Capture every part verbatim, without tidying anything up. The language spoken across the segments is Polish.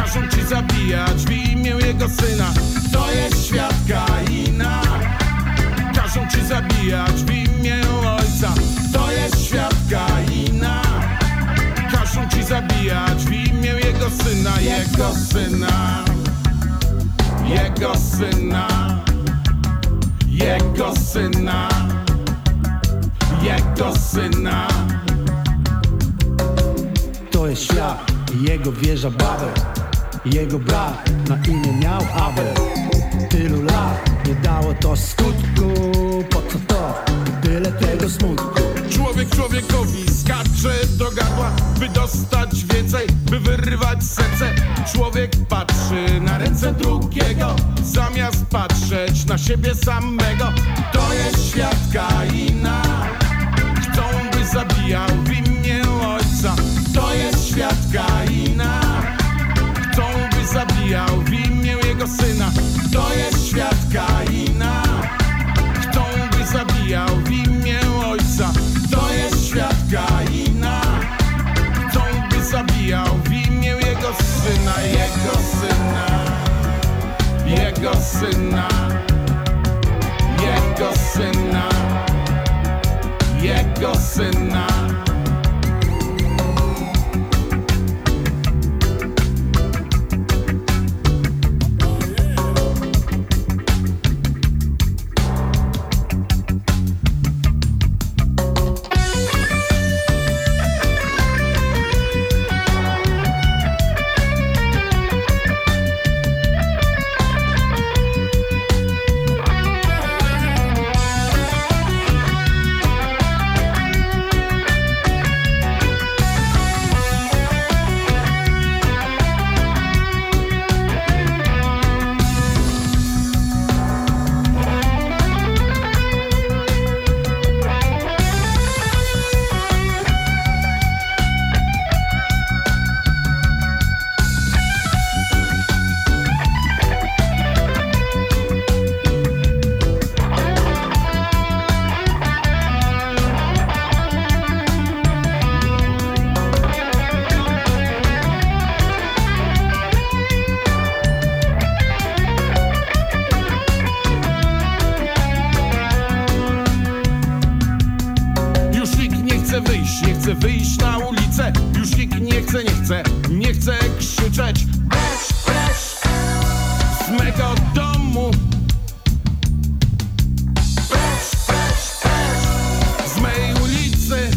Każą ci zabijać w imię jego syna. To jest świat Kaina. Każą ci zabijać w imię ojca. To jest świat Kaina. Każą ci zabijać w imię jego syna. Jego syna. Jego syna. Jego syna. Jego syna. To jest świat i jego wieża Babel. Jego brat na imię miał Abel. Tylu lat nie dało to skutku. Po co to? Tyle tego smutku. Człowiek człowiekowi skacze do gardła, by dostać więcej, by wyrywać serce. Człowiek patrzy na ręce drugiego, zamiast patrzeć na siebie samego. To jest świat Kaina. Chcą, by zabijał w imię ojca. To jest świat Kaina. Chcą, by zabijał w imię jego syna. To jest świat Kaina. Chcą, by zabijał w imię ojca. To jest świat Kaina. Chcą, by zabijał w imię jego syna. Jego syna. Jego syna. Jego syna. Jego syna. Wyjść, nie chcę wyjść na ulicę. Już nikt nie chce, nie chce, nie chce krzyczeć. Precz, precz z mego domu. Precz, precz, precz z mej ulicy.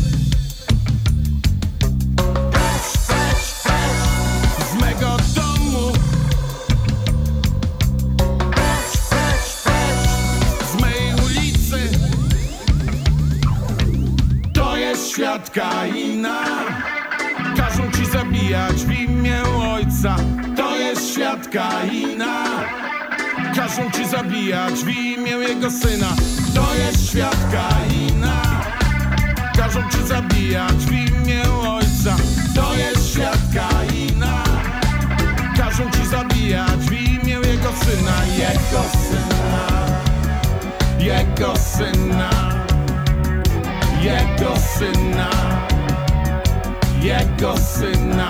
Precz, precz, precz z mego domu. Precz, precz, precz z mej ulicy. To jest świat Kaina. Każą ci zabijać w imię ojca. To jest świat Kaina. Każą ci zabijać w imię jego syna. To jest świat Kaina. Każą ci zabijać w imię ojca. To jest świat Kaina. Każą ci zabijać w imię jego syna. Jego syna. Jego syna. Jego syna. Jego syna.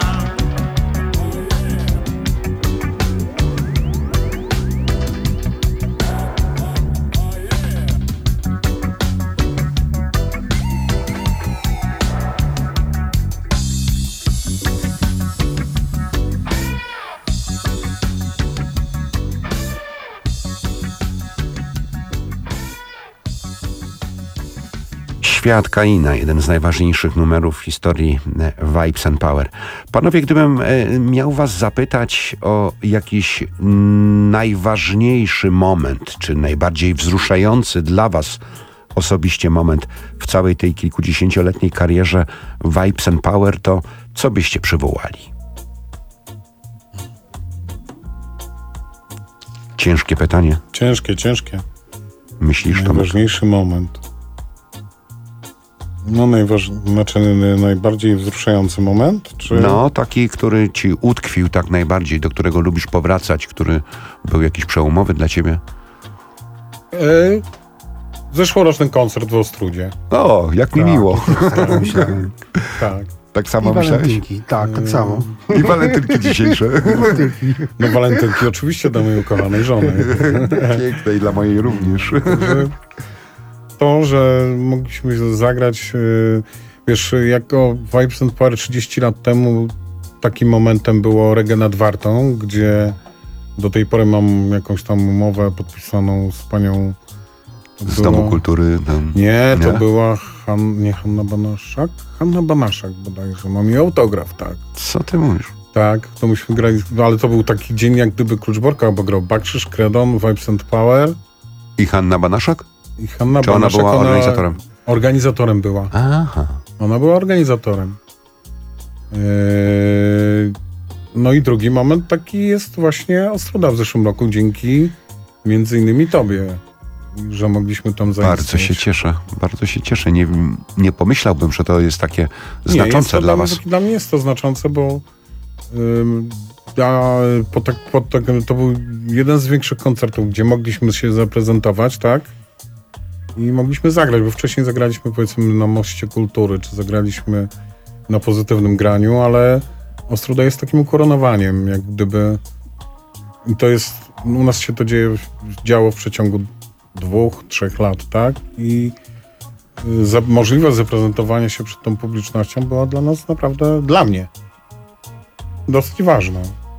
Świat Kaina, jeden z najważniejszych numerów w historii Vibes and Power. Panowie, gdybym miał was zapytać o jakiś najważniejszy moment, czy najbardziej wzruszający dla was osobiście moment w całej tej kilkudziesięcioletniej karierze Vibes and Power, to co byście przywołali? Ciężkie pytanie. Ciężkie, ciężkie. Myślisz, to najważniejszy moment. No najważ... znaczy najbardziej wzruszający moment? Czy... No, taki, który ci utkwił tak najbardziej, do którego lubisz powracać, który był jakiś przełomowy dla ciebie? E... Zeszłoroczny koncert w Ostrudzie. O, jak mi tak, miło. Tak, tak. Tak samo I myślałeś? walentynki, tak, tak samo. I walentynki dzisiejsze. No walentynki oczywiście dla mojej ukochanej żony. Piękne i dla mojej również. Że to, że mogliśmy zagrać, yy, wiesz, jako Vibes and Power trzydzieści lat temu takim momentem było Reggae nad Wartą, gdzie do tej pory mam jakąś tam umowę podpisaną z panią... Z było- Domu Kultury. Tam. Nie, to Nie? była Han, nie Hanna Banaszak? Hanna Banaszak bodajże, mam jej autograf, tak. Co ty mówisz? Tak, to myśmy grali, no ale to był taki dzień jak gdyby Kluczborka, bo grał Bakrzyż, Kredon, Vibes and Power I Hanna Banaszak? i Hanna Czy ona Banaszak. była organizatorem? Organizatorem była. Aha. Ona była organizatorem. Yy, no i drugi moment taki jest właśnie Ostroda w zeszłym roku, dzięki między innymi tobie, że mogliśmy tam zaistnieć. Bardzo się cieszę, bardzo się cieszę. Nie, nie pomyślałbym, że to jest takie Nie, znaczące jest to dla mnie- was. Dla mnie jest to znaczące, bo ym, ja, po tak, po tak, to był jeden z większych koncertów, gdzie mogliśmy się zaprezentować, tak? I mogliśmy zagrać, bo wcześniej zagraliśmy powiedzmy na Moście Kultury, czy zagraliśmy na Pozytywnym Graniu, ale Ostroda jest takim ukoronowaniem, jak gdyby... I to jest... U nas się to dzieje, działo w przeciągu dwóch, trzech lat, tak? I y, za, możliwość zaprezentowania się przed tą publicznością była dla nas naprawdę, dla mnie, dosyć ważna.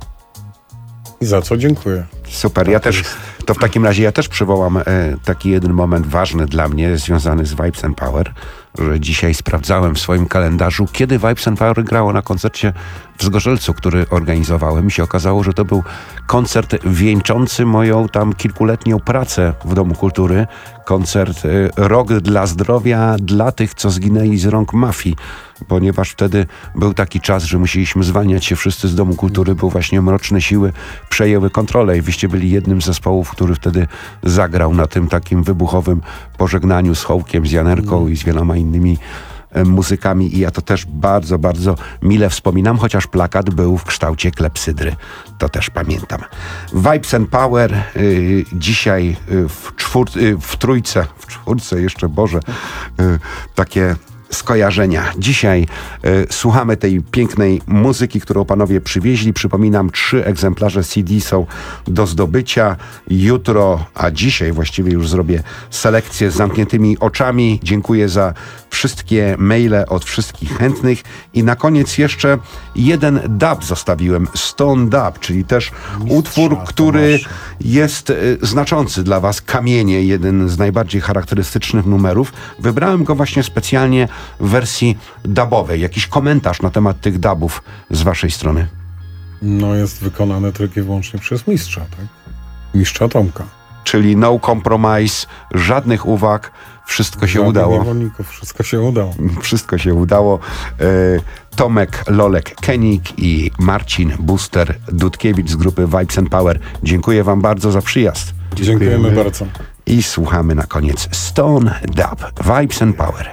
I za co dziękuję. Super, ja też, to w takim razie ja też przywołam e, taki jeden moment ważny dla mnie, związany z Vibes and Power, że dzisiaj sprawdzałem w swoim kalendarzu, kiedy Vibes and Power grało na koncercie w Zgorzelcu, który organizowałem. I się okazało, że to był koncert wieńczący moją tam kilkuletnią pracę w Domu Kultury. Koncert e, Rok dla zdrowia dla tych, co zginęli z rąk mafii, ponieważ wtedy był taki czas, że musieliśmy zwalniać się wszyscy z Domu Kultury, bo właśnie Mroczne Siły przejęły kontrolę i wyście byli jednym z zespołów, który wtedy zagrał na tym takim wybuchowym pożegnaniu z Hołkiem, z Janerką i z wieloma innymi e, muzykami i ja to też bardzo, bardzo mile wspominam, chociaż plakat był w kształcie klepsydry. To też pamiętam. Vibes and Power y, dzisiaj y, w, czwór, y, w trójce, w czwórce jeszcze, Boże, y, takie skojarzenia. Dzisiaj y, słuchamy tej pięknej muzyki, którą panowie przywieźli. Przypominam, trzy egzemplarze C D są do zdobycia. Jutro, a dzisiaj właściwie już zrobię selekcję z zamkniętymi oczami. Dziękuję za wszystkie maile od wszystkich chętnych. I na koniec jeszcze jeden dub zostawiłem. Stone Dub, czyli też utwór, który jest y, znaczący dla was. Kamienie, jeden z najbardziej charakterystycznych numerów. Wybrałem go właśnie specjalnie w wersji dubowej. Jakiś komentarz na temat tych dubów z waszej strony? No jest wykonane tylko i wyłącznie przez mistrza, tak? Mistrza Tomka. Czyli no compromise, żadnych uwag, wszystko się Żadnych udało. niewolników, wszystko się udało. Wszystko się udało. E, Tomek Lolek Kenik i Marcin Buster Dudkiewicz z grupy Vibes and Power. Dziękuję wam bardzo za przyjazd. Dziękujemy, Dziękujemy. bardzo. I słuchamy na koniec Stone Dub, Vibes and Power.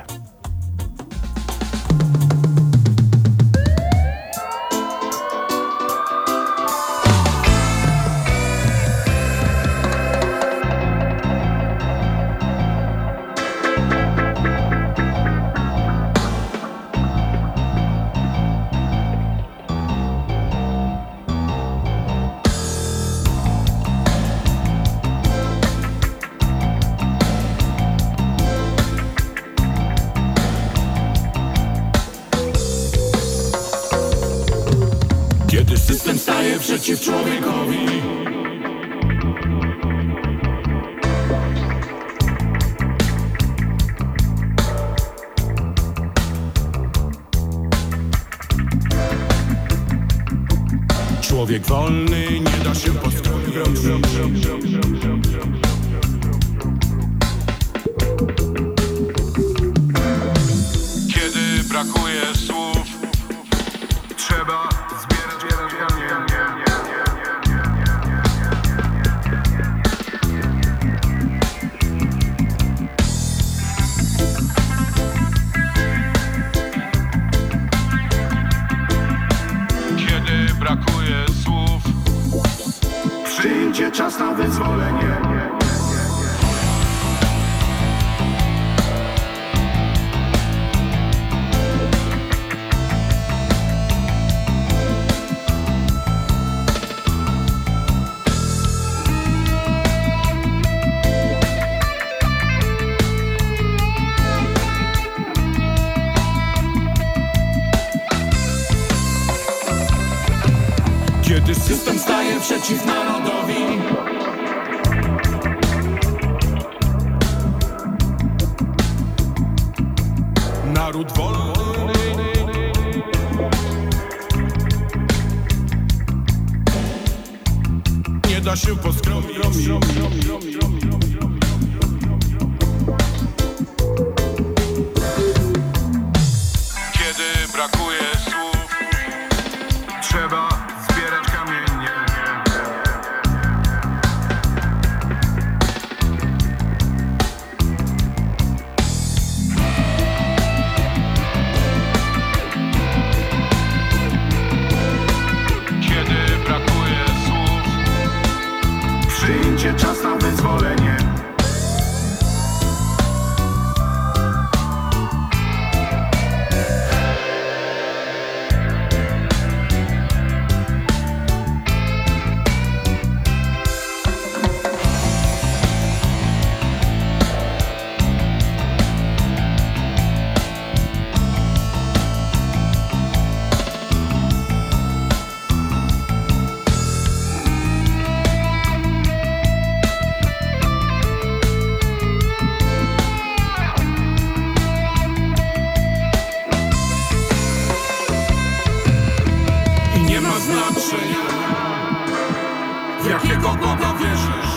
Kiedy system staje przeciw człowiekowi, człowiek wolny nie da się postroić. Kiedy brakuje słów, trzeba zbierać kamienie. Kiedy brakuje słów, przyjdzie czas na wyzwolenie. Kiedy system staje przeciw narodowi, naród wolny nie da się poskromić. Kiedy brakuje słów, trzeba zbierać kamienie. Kiedy brakuje słów, przyjdzie czas na wyzwolenie. Nie ma znaczenia, w jakiego Boga wierzysz.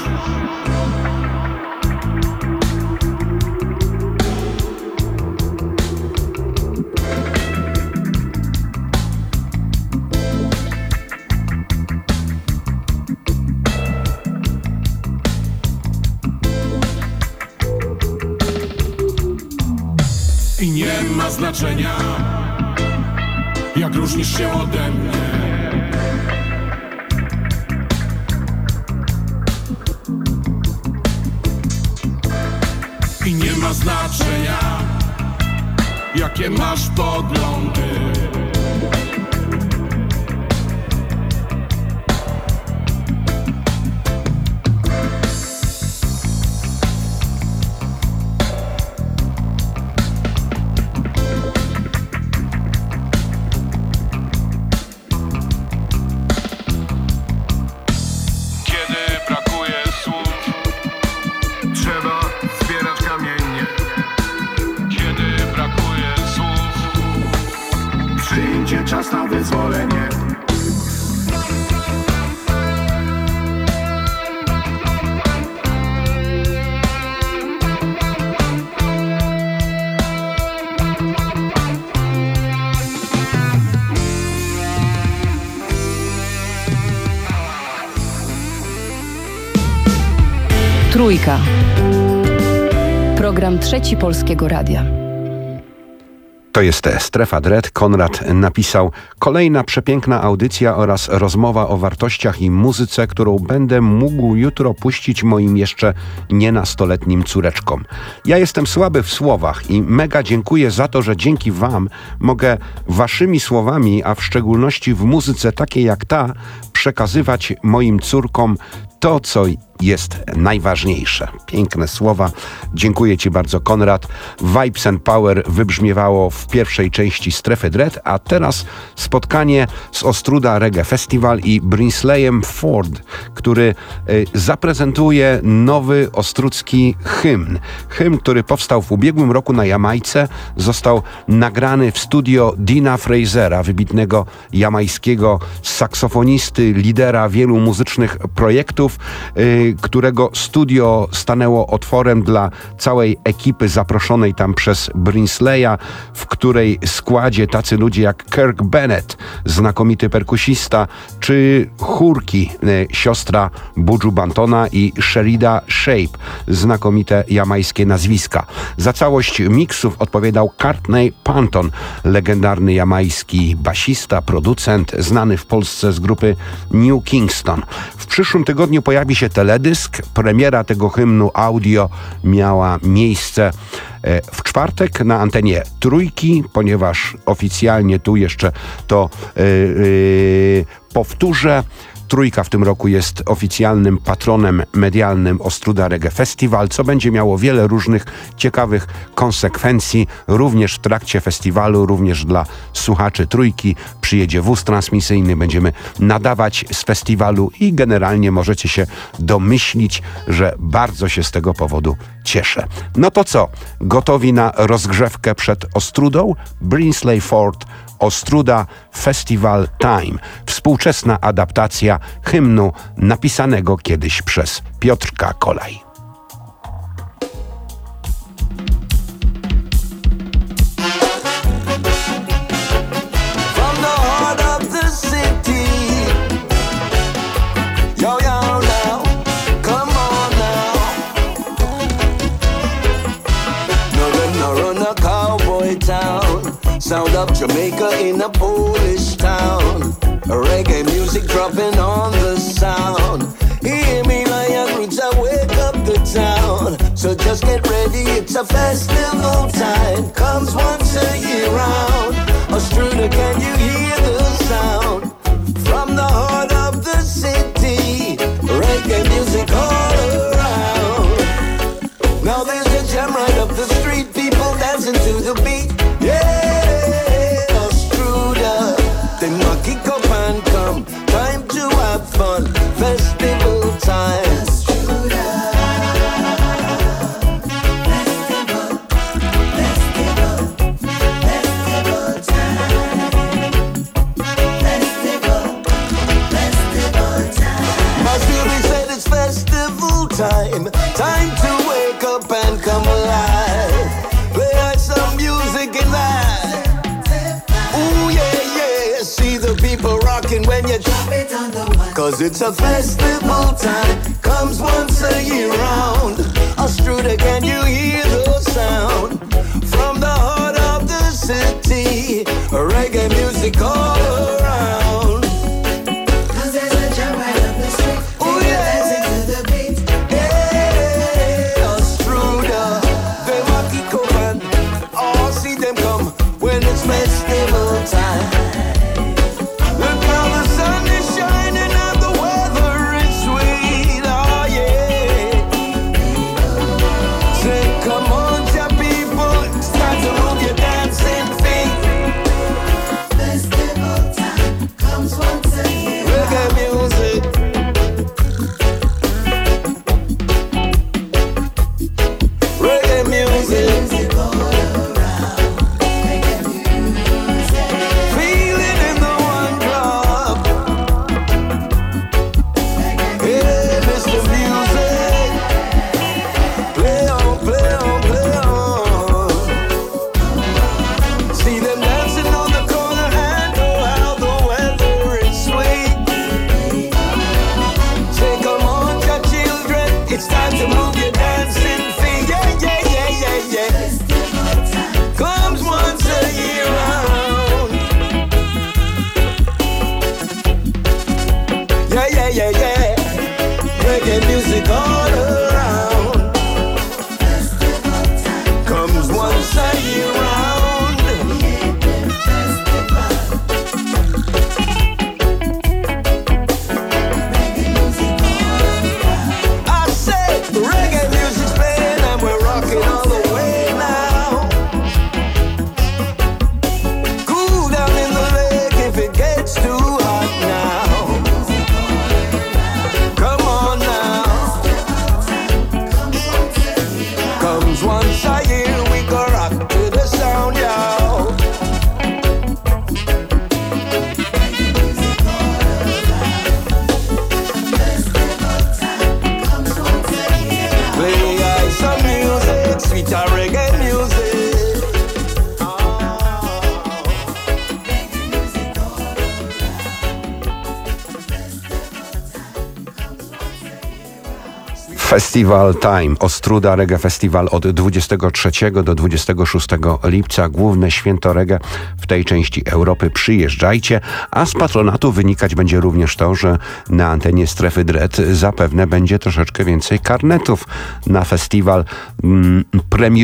I nie ma znaczenia, jak różnisz się ode mnie. I nie ma znaczenia, jakie masz poglądy. Kiedy brakuje słów, trzeba zbierać kamienie. Kiedy brakuje słów, przyjdzie czas na wyzwolenie. Trójka. Program Trzeci Polskiego Radia. To jest Strefa Dread. Konrad napisał: kolejna przepiękna audycja oraz rozmowa o wartościach i muzyce, którą będę mógł jutro puścić moim jeszcze nienastoletnim córeczkom. Ja jestem słaby w słowach i mega dziękuję za to, że dzięki wam mogę waszymi słowami, a w szczególności w muzyce takiej jak ta, przekazywać moim córkom to, co jest najważniejsze. Piękne słowa. Dziękuję ci bardzo, Konrad. Vibes and Power wybrzmiewało w pierwszej części Strefy Dread, a teraz spotkanie z Ostruda Reggae Festival i Brinsleyem Ford, który y, zaprezentuje nowy ostrudzki hymn. Hymn, który powstał w ubiegłym roku na Jamajce, został nagrany w studio Dina Frasera, wybitnego jamajskiego saksofonisty, lidera wielu muzycznych projektów, y, którego studio stanęło otworem dla całej ekipy zaproszonej tam przez Brinsleya, w której składzie tacy ludzie jak Kirk Bennett, znakomity perkusista, czy chórki, y, siostra Buju Bantona i Sherida Shape, znakomite jamajskie nazwiska. Za całość miksów odpowiadał Courtney Panton, legendarny jamajski basista, producent, znany w Polsce z grupy New Kingston. W przyszłym tygodniu pojawi się teledysk. Premiera tego hymnu audio miała miejsce w czwartek na antenie Trójki, ponieważ oficjalnie tu jeszcze to yy, yy, powtórzę. Trójka w tym roku jest oficjalnym patronem medialnym Ostruda Reggae Festival, co będzie miało wiele różnych ciekawych konsekwencji. Również w trakcie festiwalu, również dla słuchaczy Trójki przyjedzie wóz transmisyjny, będziemy nadawać z festiwalu i generalnie możecie się domyślić, że bardzo się z tego powodu cieszę. No to co? Gotowi na rozgrzewkę przed Ostrudą? Brinsley Ford, Ostruda Festival Time. Współczesna adaptacja hymnu napisanego kiedyś przez Piotrka Kolaj. From the heart of the city, yo yo now, come on now. No run, no run a cowboy town. Sound of Jamaica in a Polish town. Reggae music dropping on the sound. Hear me, lion roots, I wake up the town. So just get ready, it's a festival time. Comes once a year round. Ostruda, can you hear the sound? From the heart of the city, reggae music all around. Now there's a jam right up the street, people dancing to the beat. Yeah, Ostruda, then ma kick up and come. Time to have fun, festival time. Ostruda, festival, festival, festival time. Festival, festival time. My spirit said it's festival time. Time to wake up and come alive. Play out some music in that. Ooh yeah, yeah. See the people rocking when you drop it on the one. Cause it's a festival time. Comes once a year round. Ostruda, can you hear the sound? From the heart of the city, reggae music all around. Cause there's a jam right up the street. Ooh yeah, dancing to the beat. Yeah, Ostruda, they walk it open. Oh, see them come when it's festival time. Look how the sun is shining and the weather is sweet. Oh yeah. Say come on, ya people, it's time to move your dancing feet. Festival time comes once a year. Reggae music. Reggae music. Feel it in the one club. Hey, Mister Music. Play on, play on, play on. See them dancing on the corner and oh how the weather is sweet. Say come on, ya children, it's time to move your dancing feet. Yeah, yeah, yeah, yeah, yeah. Comes once a year round. Yeah, yeah, yeah, yeah. Reggae music all around. Comes once a year round. I said reggae music's playing and we're rocking all the way now. Cool down in the lake if it gets too hot now. Come on now. Comes once a year, we go rock to the sound, y'all. Play uh, some music, sweet uh, reggae music. Festival Time, Ostruda Reggae Festival od dwudziestego trzeciego do dwudziestego szóstego lipca. Główne święto reggae w tej części Europy. Przyjeżdżajcie, a z patronatu wynikać będzie również to, że na antenie Strefy Dread zapewne będzie troszeczkę więcej karnetów na festiwal mm,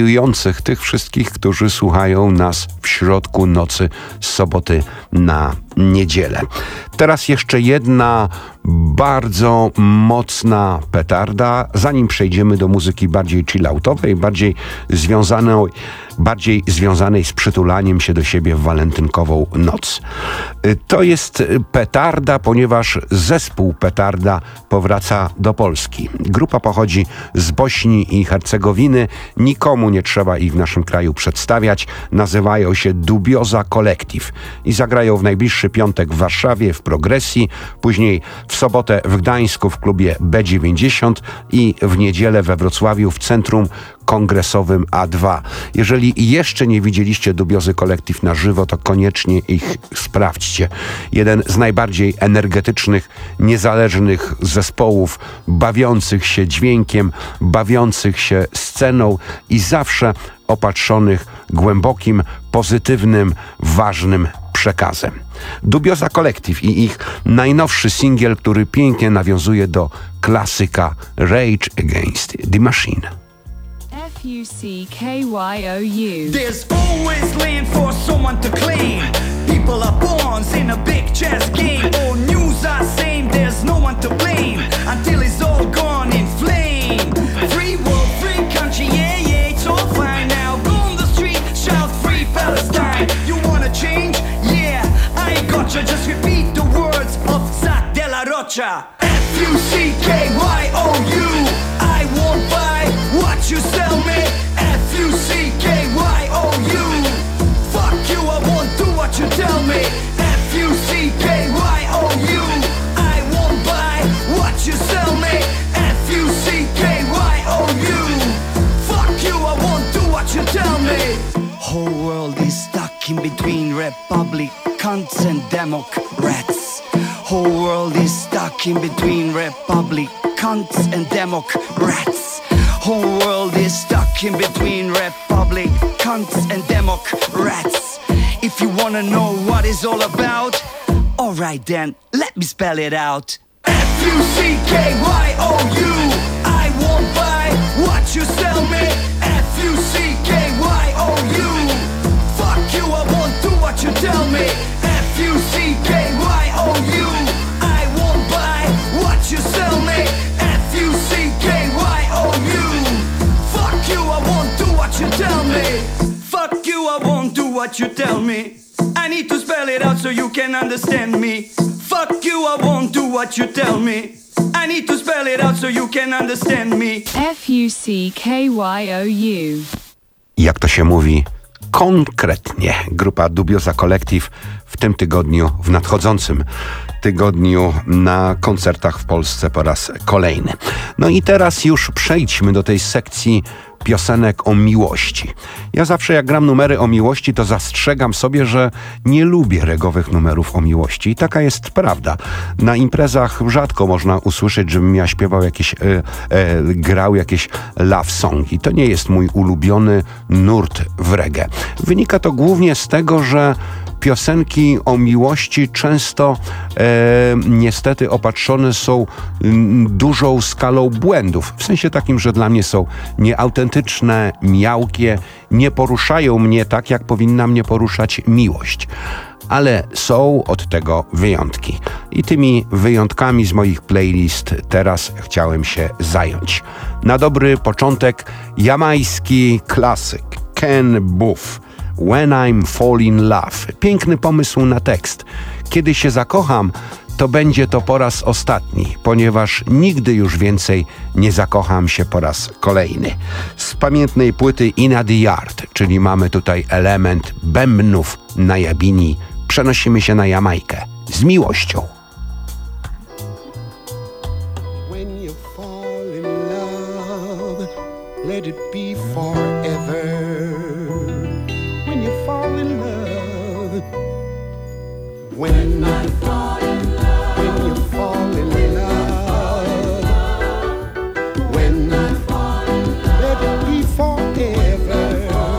premiujących tych wszystkich, którzy słuchają nas w środku nocy z soboty na niedzielę. Teraz jeszcze jedna bardzo mocna petarda, zanim przejdziemy do muzyki bardziej chilloutowej, bardziej związanej, bardziej związanej z przytulaniem się do siebie w walentynkową noc. To jest petarda, ponieważ zespół Petarda powraca do Polski. Grupa pochodzi z Bośni i Hercegowiny. Nikomu nie trzeba ich w naszym kraju przedstawiać. Nazywają się Dubioza Collective i zagrają w najbliższy piątek w Warszawie w Progresji, później w sobotę w Gdańsku w klubie B dziewięćdziesiąt i w niedzielę we Wrocławiu w Centrum Kongresowym A dwa. Jeżeli jeszcze nie widzieliście Dubiozy Collective na żywo, to koniecznie ich sprawdźcie. Jeden z najbardziej energetycznych, niezależnych zespołów, bawiących się dźwiękiem, bawiących się sceną i zawsze opatrzonych głębokim, pozytywnym, ważnym przekazem. Dubioza Collective i ich najnowszy singiel, który pięknie nawiązuje do klasyka Rage Against the Machine. F U C K Y O U. There's always land for someone to claim. People are pawns in a big chess game. All news are same, there's no one to blame until it's all gone in flame. Free world, free country, yeah, yeah, it's all fine now. Go on the street, shout free Palestine. You wanna change? Yeah, I gotcha. Just repeat the words of Zach de la Rocha. F U C K Y O U. I won't buy what you sell me. F U C K Y O U. Fuck you, I won't do what you tell me. F U C K Y O U. I won't buy what you sell me. F U C K Y O U. Fuck you, I won't do what you tell me. Whole world is stuck in between Republicans and Democrats. Whole world is stuck in between Republicans and Democrats. Whole world is stuck in between Republicans and Democrats. If you wanna know what it's all about, alright then, let me spell it out. F U C K Y O U. I won't buy what you sell me. F U C K Y O U. Fuck you, I won't do what you tell me. F U C K Y O U. I won't buy what you sell me. F U C K Y O U. Fuck you, I won't do what you tell me. Fuck you, I won't do what you tell me. I need to spell it out so you can understand me. Fuck you, I won't do what you tell me. I need to spell it out so you can understand me. F U C K Y O U. Jak to się mówi? Konkretnie. Grupa Dubioza Collective w tym tygodniu, w nadchodzącym tygodniu na koncertach w Polsce po raz kolejny. No i teraz już przejdźmy do tej sekcji piosenek o miłości. Ja zawsze jak gram numery o miłości, to zastrzegam sobie, że nie lubię regowych numerów o miłości. I taka jest prawda. Na imprezach rzadko można usłyszeć, żebym ja śpiewał jakieś, e, e, grał jakieś love songi. To nie jest mój ulubiony nurt w reggae. Wynika to głównie z tego, że piosenki o miłości często e, niestety opatrzone są m, dużą skalą błędów. W sensie takim, że dla mnie są nieautentyczne, miałkie, nie poruszają mnie tak, jak powinna mnie poruszać miłość. Ale są od tego wyjątki. I tymi wyjątkami z moich playlist teraz chciałem się zająć. Na dobry początek jamajski klasyk Ken Boothe. When I'm Fall in Love. Piękny pomysł na tekst. Kiedy się zakocham, to będzie to po raz ostatni, ponieważ nigdy już więcej nie zakocham się po raz kolejny. Z pamiętnej płyty Inna the Yard, czyli mamy tutaj element bębnów na Jabini, przenosimy się na Jamajkę z miłością. When you fall in love, let it be forever. When you fall in love, when I fall in love, when you fall in love, when I fall in love, let it be forever.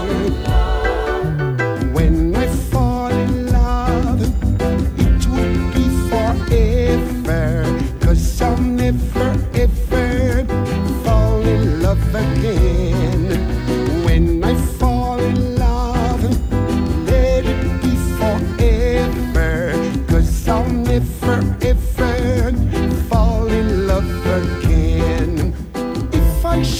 When I fall in love, it would be forever, 'cause I'll never ever fall in love again. When I fall in love, let it be forever,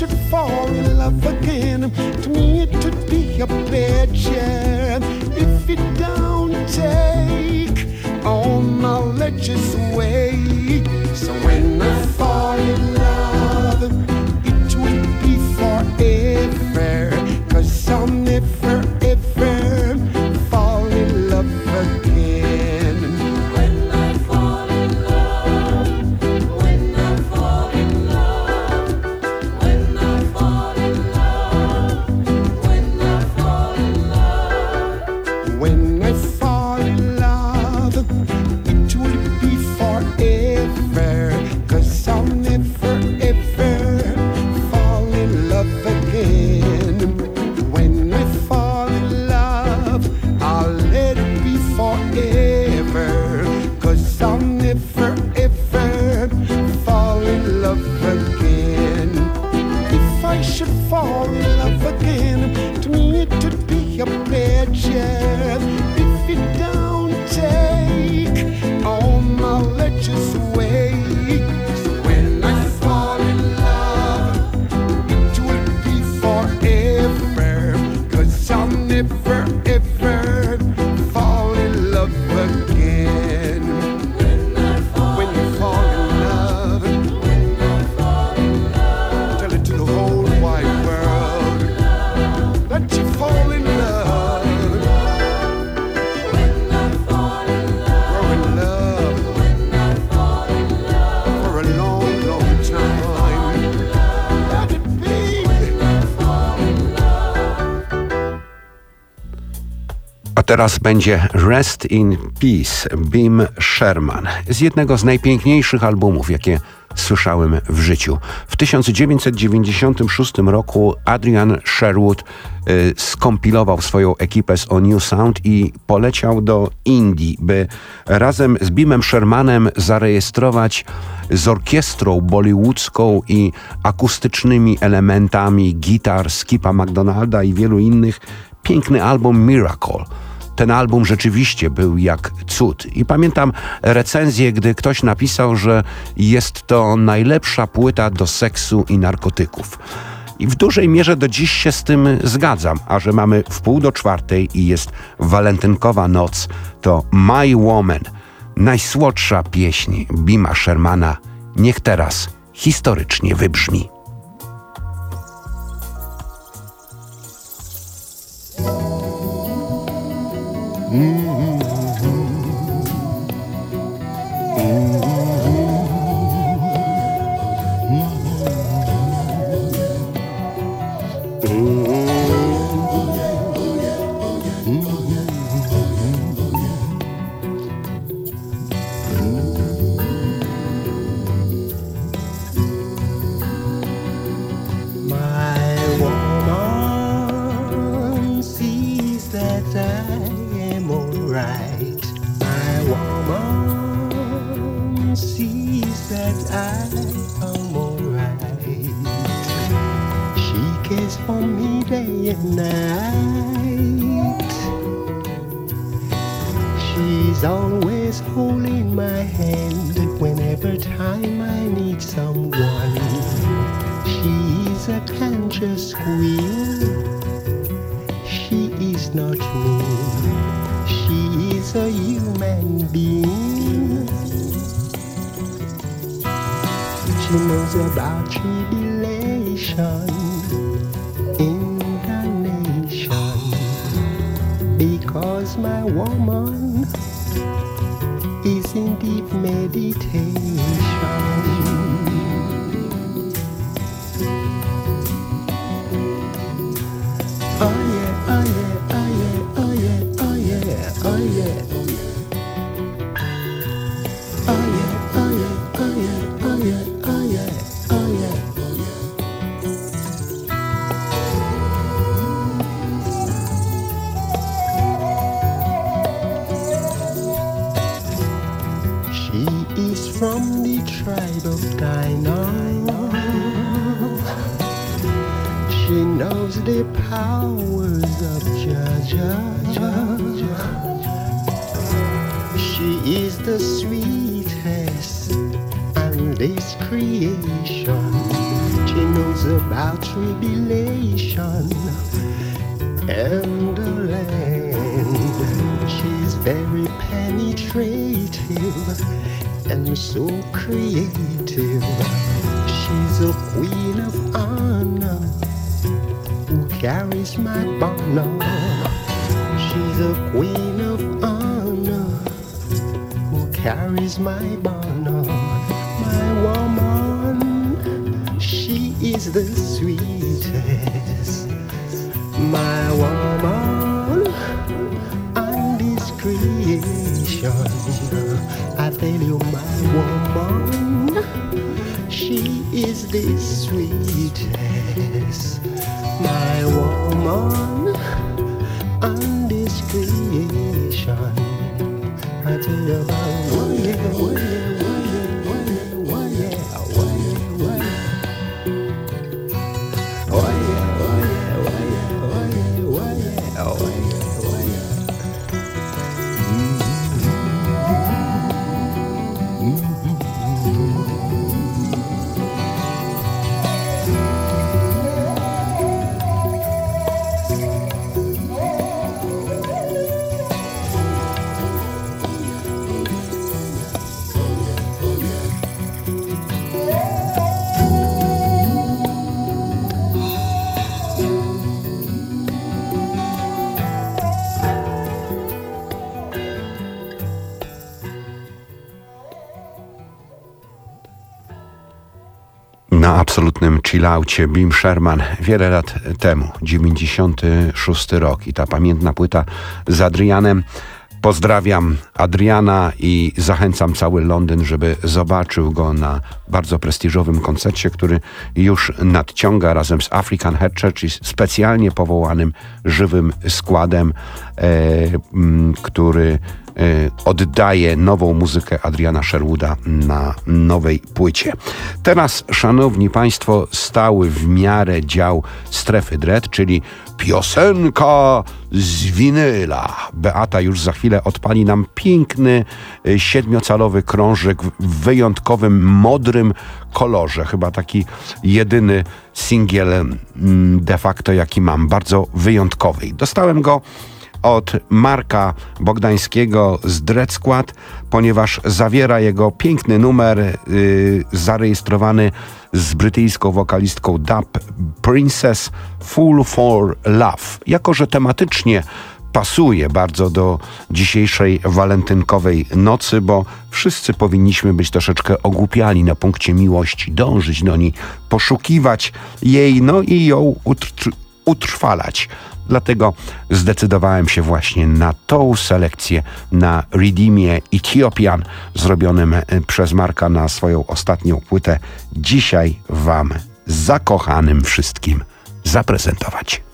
should fall in love again, to me it would be a pleasure. If you don't take all knowledge away, so when I fall in love, it will be forever, 'cause I'll never ever fall in love again. When I fall in love, when I fall in love, when I fall in love, when I fall in love. When I fall in love, it will be forever, 'cause I'll never ever fall in love again. When I fall in love, I'll let it be forever, 'cause I'll never ever fall in love again. If I should fall in love again, to me it would be a pleasure. If you don't take all knowledge away, so when I fall in love, it will be forever, 'cause I'll never ever fall in love again. When you fall in love, tell it to the whole wide world that you fall in love. Grow in love for a long, long time. Let it be. A teraz będzie Rest in Peace, Bim Sherman, z jednego z najpiękniejszych albumów, jakie słyszałem w życiu. W tysiąc dziewięćset dziewięćdziesiątym szóstym roku Adrian Sherwood y, skompilował swoją ekipę z O New Sound i poleciał do Indii, by razem z Bimem Shermanem zarejestrować z orkiestrą bollywoodzką i akustycznymi elementami gitar Skipa McDonalda i wielu innych piękny album Miracle. Ten album rzeczywiście był jak cud. I pamiętam recenzję, gdy ktoś napisał, że jest to najlepsza płyta do seksu i narkotyków. I w dużej mierze do dziś się z tym zgadzam, a że mamy w pół do czwartej i jest walentynkowa noc, to My Woman, najsłodsza pieśń Bima Shermana, niech teraz historycznie wybrzmi. She's always holding my hand whenever time I need someone. She's a conscious queen. She is not me. She is a human being. She knows about tribulation in the nation, because my woman is in deep meditation. Oh yeah, oh yeah, oh yeah, oh yeah, oh yeah, oh yeah. Oh yeah, oh yeah, oh yeah, oh yeah, oh yeah, oh yeah. She is from the tribe of Dinah. She knows the powers of Jah. She is the sweetest and this creation. She knows about tribulation and the land. She's very penetrative and so creative. She's a queen of honor who carries my banner. She's a queen of honor who carries my banner. My woman, she is the sweetest. My woman on this creation. I tell you, my woman, she is the sweetest. My woman on this creation. I tell you about one, yeah, one, yeah, one, yeah, one, yeah, one, yeah, one, yeah, one, yeah. Oh yeah, oh yeah, oh yeah, oh yeah, oh yeah, oh yeah, oh yeah. Na absolutnym chillaucie Bim Sherman wiele lat temu, dziewięćdziesiąty szósty rok, i ta pamiętna płyta z Adrianem. Pozdrawiam Adriana i zachęcam cały Londyn, żeby zobaczył go na bardzo prestiżowym koncercie, który już nadciąga razem z African Head Church i specjalnie powołanym żywym składem, e, m, który oddaje nową muzykę Adriana Sherwooda na nowej płycie. Teraz, szanowni państwo, stały w miarę dział Strefy Dread, czyli piosenka z winyla. Beata już za chwilę odpali nam piękny siedmiocalowy krążek w wyjątkowym, modrym kolorze. Chyba taki jedyny singiel de facto, jaki mam. Bardzo wyjątkowy. Dostałem go od Marka Bogdańskiego z Dread Squad, ponieważ zawiera jego piękny numer yy, zarejestrowany z brytyjską wokalistką dub Princess, Fool for Love. Jako że tematycznie pasuje bardzo do dzisiejszej walentynkowej nocy, bo wszyscy powinniśmy być troszeczkę ogłupiali na punkcie miłości, dążyć do niej, poszukiwać jej, no i ją utr- utrwalać. Dlatego zdecydowałem się właśnie na tą selekcję, na Redeemie Ethiopian, zrobionym przez Marka na swoją ostatnią płytę. Dzisiaj wam, zakochanym wszystkim, zaprezentować.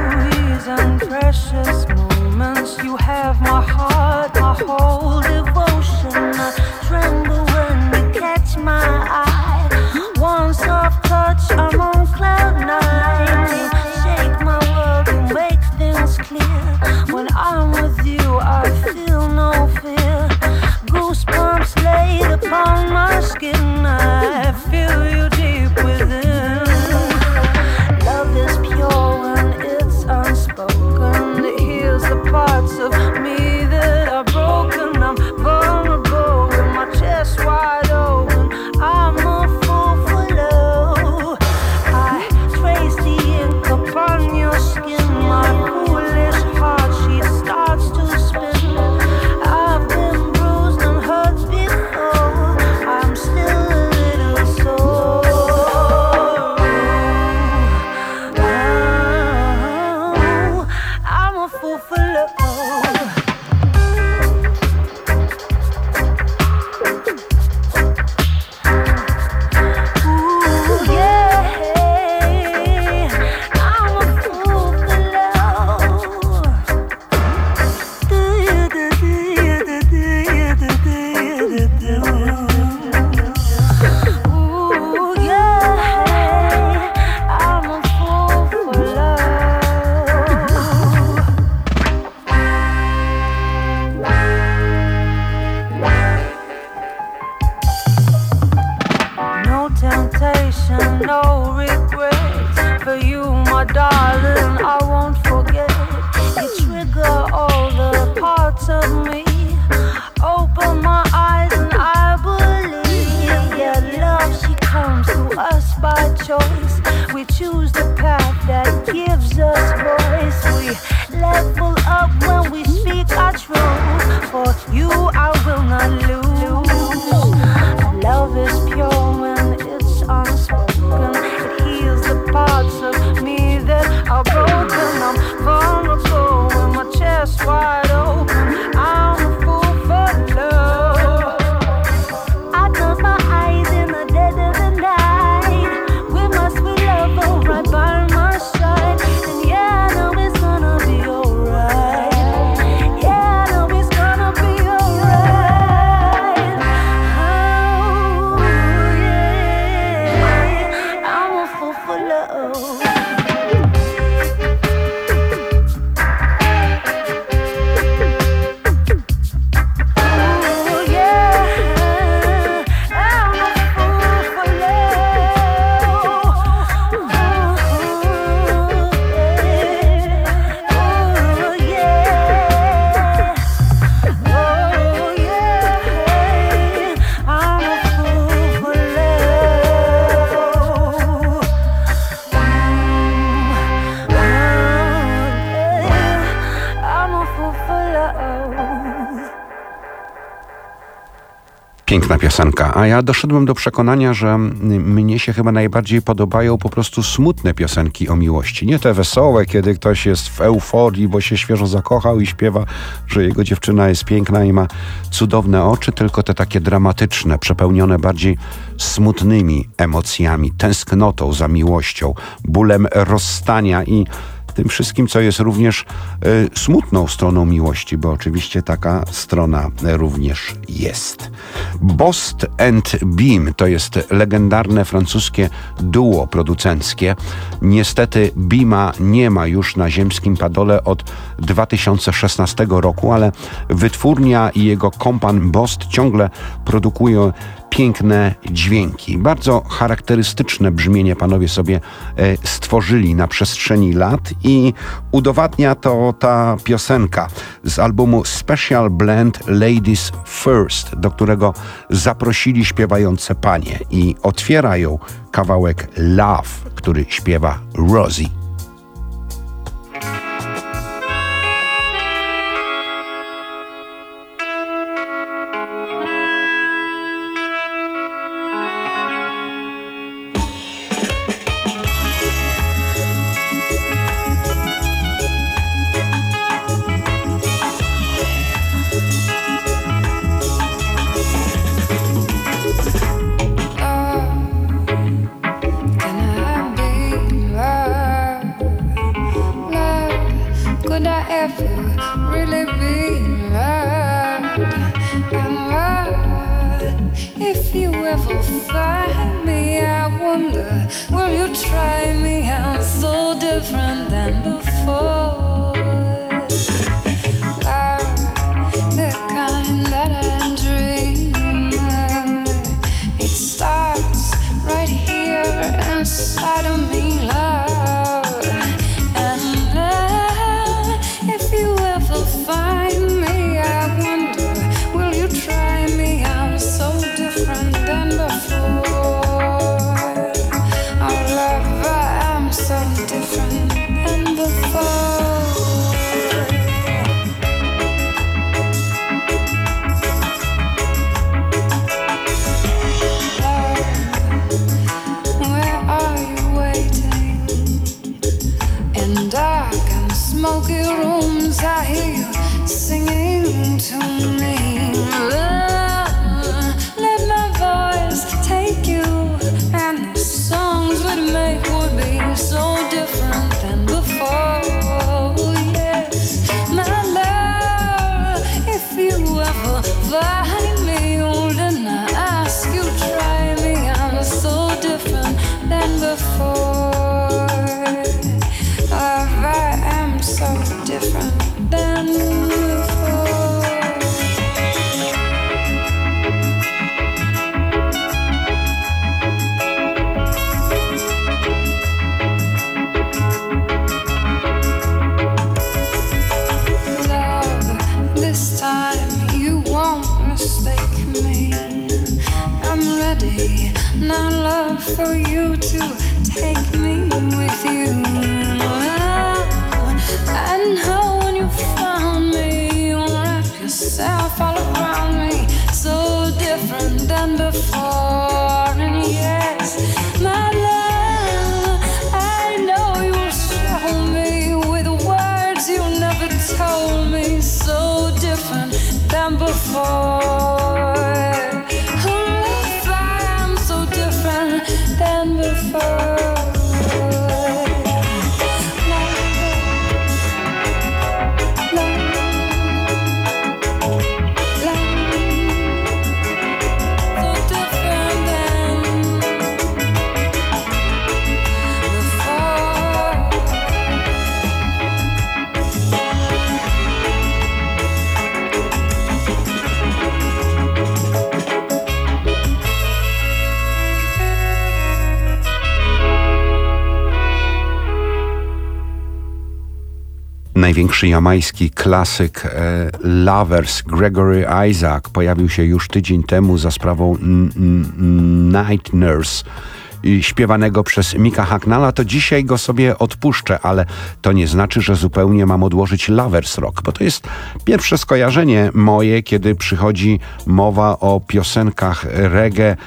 Precious moments, you have my heart, my whole devotion. level up when we speak our truth. For you I will not lose. Love is pure when it's unspoken. It heals the parts of me that are broken. I'm vulnerable with my chest wide open. I'm a fool for love. I close my eyes in the dead of the night with my sweet lover right by my side. And yeah, I know it's gonna be alright. Yeah, I know it's gonna be alright. Oh yeah, I'm a fool for love. Piękna piosenka, a ja doszedłem do przekonania, że mnie się chyba najbardziej podobają po prostu smutne piosenki o miłości. Nie te wesołe, kiedy ktoś jest w euforii, bo się świeżo zakochał i śpiewa, że jego dziewczyna jest piękna i ma cudowne oczy, tylko te takie dramatyczne, przepełnione bardziej smutnymi emocjami, tęsknotą za miłością, bólem rozstania i tym wszystkim, co jest również y, smutną stroną miłości, bo oczywiście taka strona również jest. Bost and Beam to jest legendarne francuskie duo producenckie. Niestety Beama nie ma już na ziemskim padole od dwa tysiące szesnastego roku, ale wytwórnia i jego kompan Bost ciągle produkują piękne dźwięki. Bardzo charakterystyczne brzmienie panowie sobie e, stworzyli na przestrzeni lat i udowadnia to ta piosenka z albumu Special Blend Ladies First, do którego zaprosili śpiewające panie i otwierają kawałek Love, który śpiewa Rosie. Now love for you to take me with you. I know Największy jamański klasyk e, Lovers, Gregory Isaac, pojawił się już tydzień temu za sprawą n- n- Night Nurse, i śpiewanego przez Mika Hacknalla, to dzisiaj go sobie odpuszczę, ale to nie znaczy, że zupełnie mam odłożyć Lovers Rock, bo to jest pierwsze skojarzenie moje, kiedy przychodzi mowa o piosenkach reggae, e,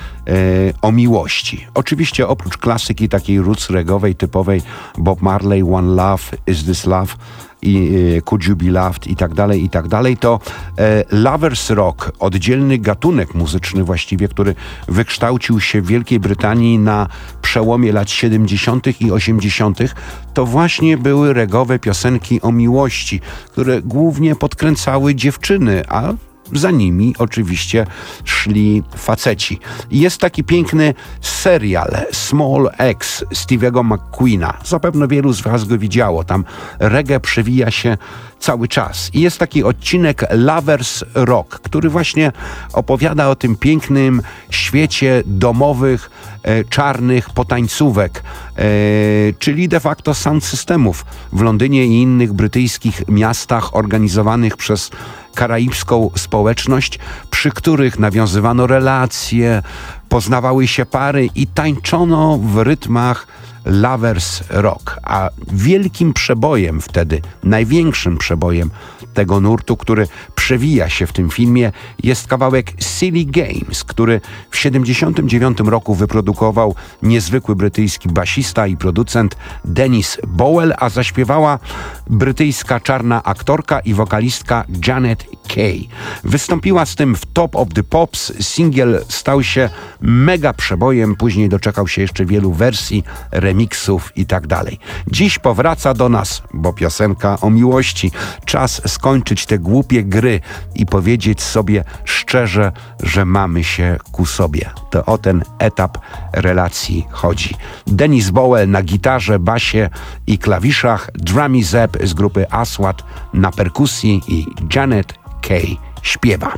o miłości. Oczywiście oprócz klasyki takiej roots reggae'owej typowej Bob Marley, One Love, Is This Love i e, Could You Be Loved i tak dalej, i tak dalej, to e, Lovers Rock, oddzielny gatunek muzyczny właściwie, który wykształcił się w Wielkiej Brytanii na przełomie lat siedemdziesiątych i osiemdziesiątych, to właśnie były reggae'owe piosenki o miłości, które głównie podkręcały dziewczyny, a za nimi oczywiście szli faceci. I jest taki piękny serial Small Axe Stevie'ego McQueena. Zapewne wielu z was go widziało. Tam reggae przewija się cały czas. I jest taki odcinek Lovers Rock, który właśnie opowiada o tym pięknym świecie domowych, e, czarnych potańcówek, e, czyli de facto sound systemów w Londynie i innych brytyjskich miastach organizowanych przez karaibską społeczność, przy których nawiązywano relacje, poznawały się pary i tańczono w rytmach Lovers Rock. A wielkim przebojem wtedy, największym przebojem tego nurtu, który przewija się w tym filmie, jest kawałek Silly Games, który w siedemdziesiątym dziewiątym roku wyprodukował niezwykły brytyjski basista i producent Dennis Bowell, a zaśpiewała brytyjska czarna aktorka i wokalistka Janet Kay. Wystąpiła z tym w Top of the Pops, singiel stał się mega przebojem, później doczekał się jeszcze wielu wersji, remixów i tak dalej. Dziś powraca do nas, bo piosenka o miłości. Czas skończyć te głupie gry i powiedzieć sobie szczerze, że mamy się ku sobie. To o ten etap relacji chodzi. Dennis Bowell na gitarze, basie i klawiszach, Drummy Zep z grupy Aswad na perkusji i Janet Kay śpiewa.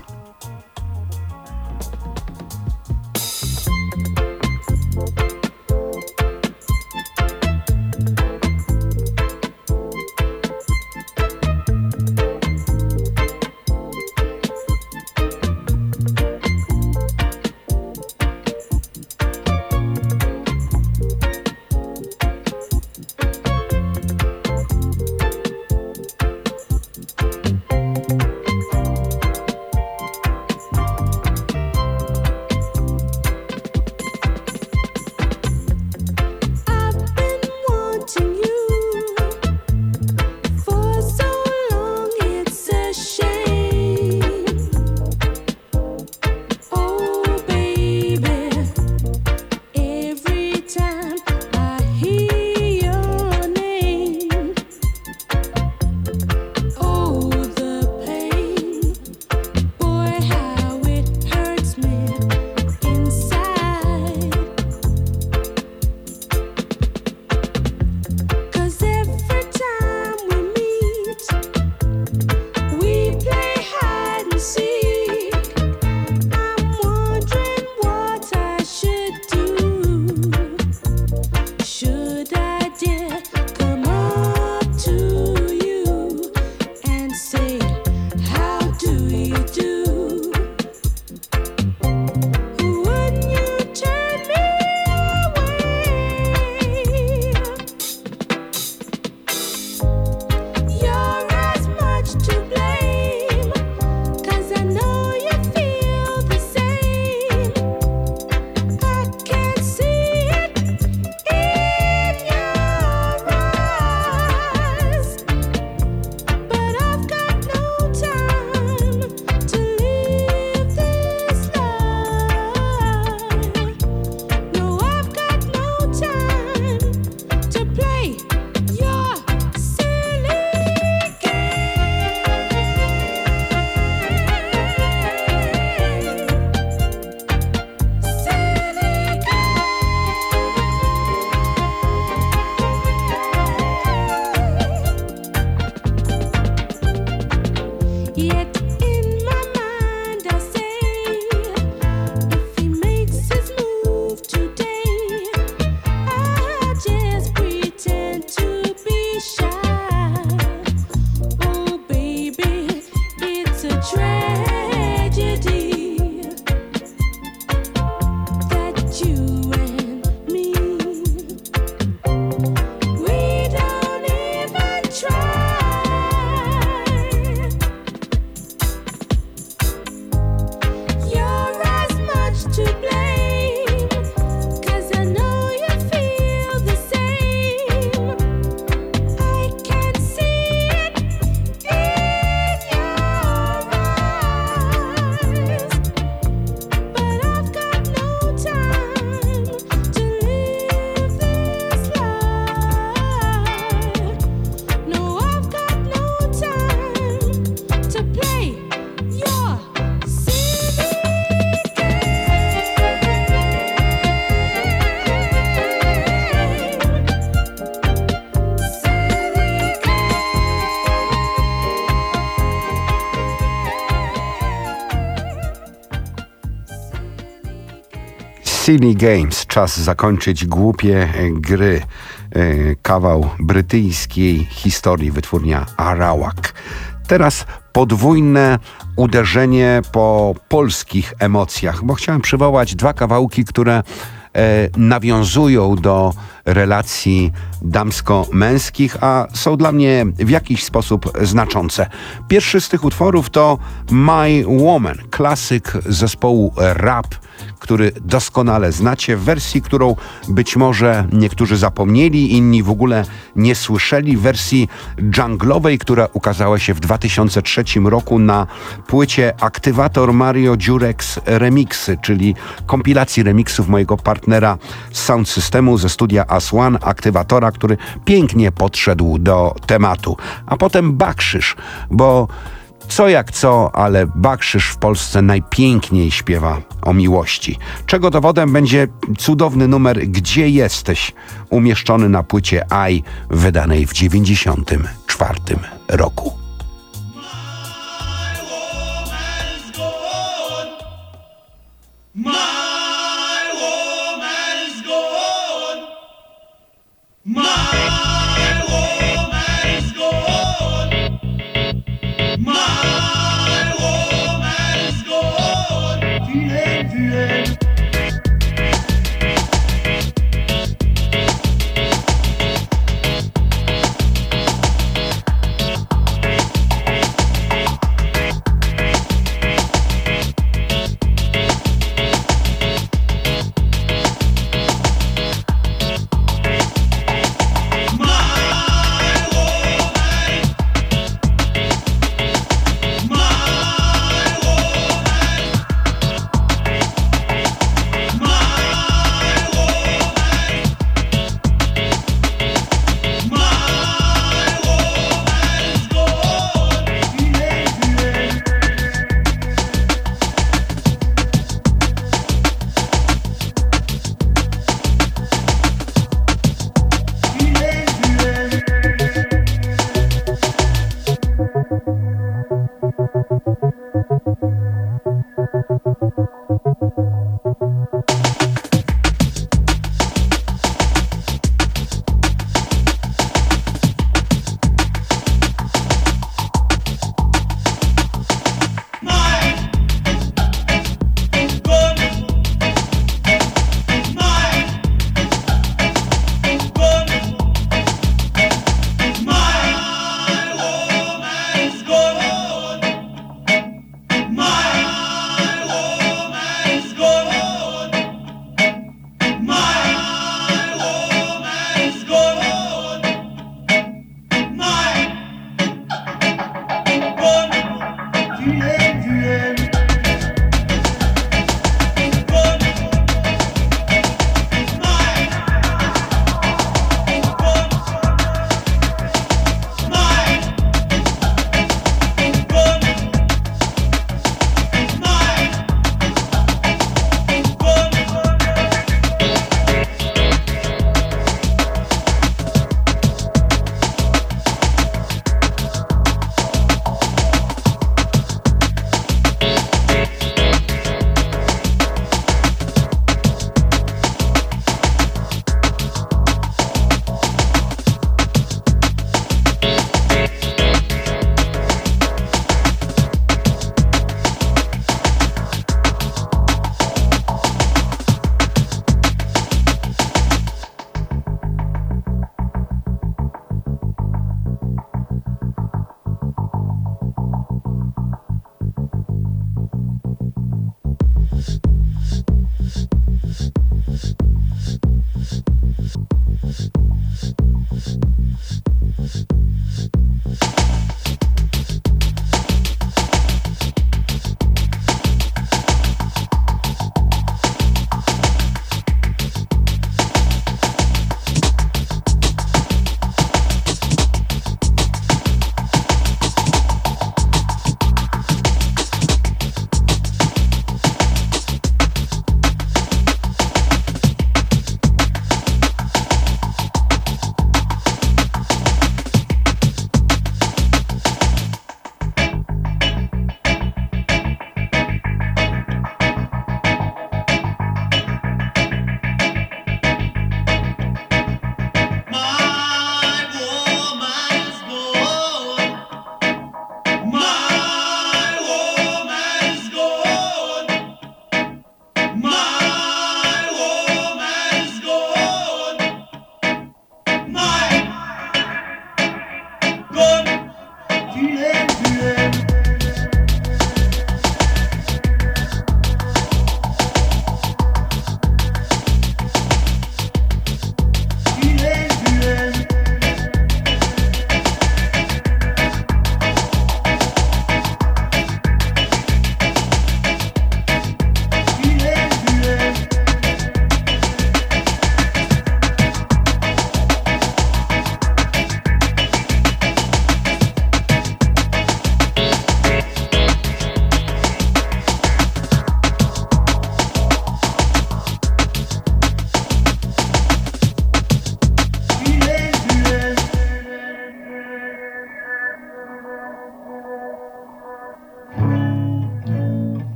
Silly Games. Czas zakończyć głupie gry. Kawał brytyjskiej historii, wytwórnia Arawak. Teraz podwójne uderzenie po polskich emocjach, bo chciałem przywołać dwa kawałki, które e, nawiązują do relacji damsko-męskich, a są dla mnie w jakiś sposób znaczące. Pierwszy z tych utworów to My Woman, klasyk zespołu Rap, który doskonale znacie, w wersji, którą być może niektórzy zapomnieli, inni w ogóle nie słyszeli, wersji dżunglowej, która ukazała się w dwa tysiące trzecim roku na płycie Aktywator Mario Durex Remixy, czyli kompilacji remixów mojego partnera z sound systemu ze studia As One, Aktywatora, który pięknie podszedł do tematu. A potem Bakszysz, bo co jak co, ale Bakszysz w Polsce najpiękniej śpiewa o miłości. Czego dowodem będzie cudowny numer Gdzie jesteś, umieszczony na płycie I, wydanej w dziewięćdziesiątym czwartym roku.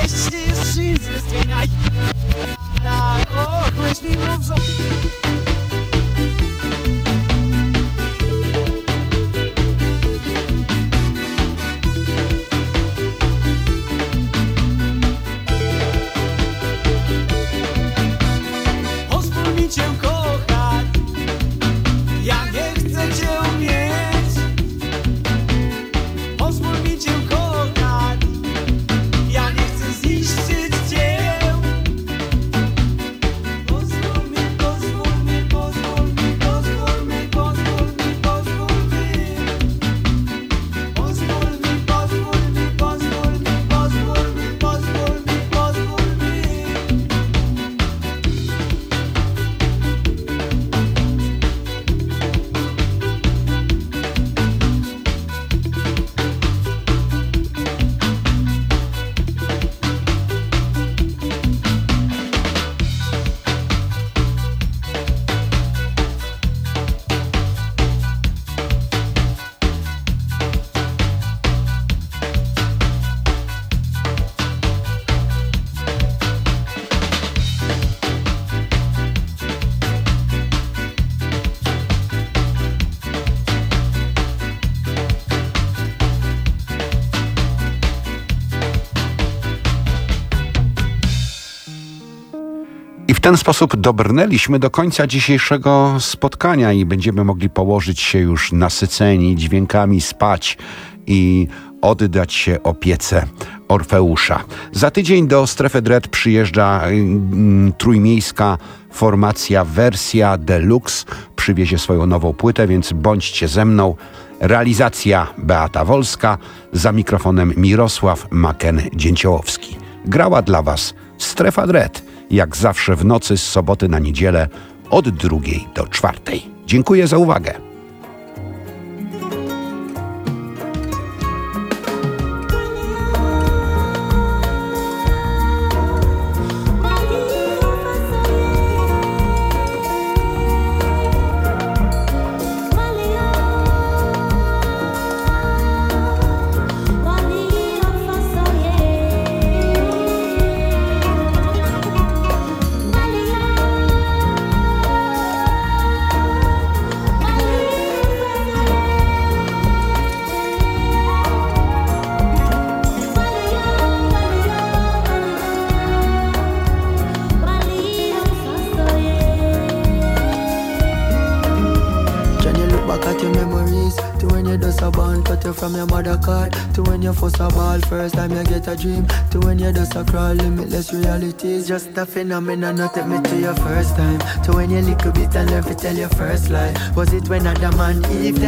this is Jesus tonight. Oh, wish me moves up. Cię kochać, ja nie chcę cię mieć. Pozwól mi cię kochać, ja nie chcę zniszczyć cię. Pozwól mi, pozwól mi, pozwól mi, pozwól mi, pozwól mi, pozwól mi. Pozwól mi, pozwól mi, pozwól mi, pozwól mi, pozwól mi, pozwól mi. W ten sposób dobrnęliśmy do końca dzisiejszego spotkania i będziemy mogli położyć się już nasyceni dźwiękami, spać i oddać się opiece Orfeusza. Za tydzień do Strefy Dread przyjeżdża mm, trójmiejska formacja Wersja Deluxe. Przywiezie swoją nową płytę, więc bądźcie ze mną. Realizacja Beata Wolska, za mikrofonem Mirosław Maken-Dzięciołowski. Grała dla Was Strefa Dread, jak zawsze w nocy z soboty na niedzielę od drugiej do czwartej. Dziękuję za uwagę. From your mother card to when you first a ball, first time you get a dream, to when you just a crawl, limitless realities, just a phenomenon, not take me to your first time, to when you little bit and learn to tell your first lie, was it when Adam and Eve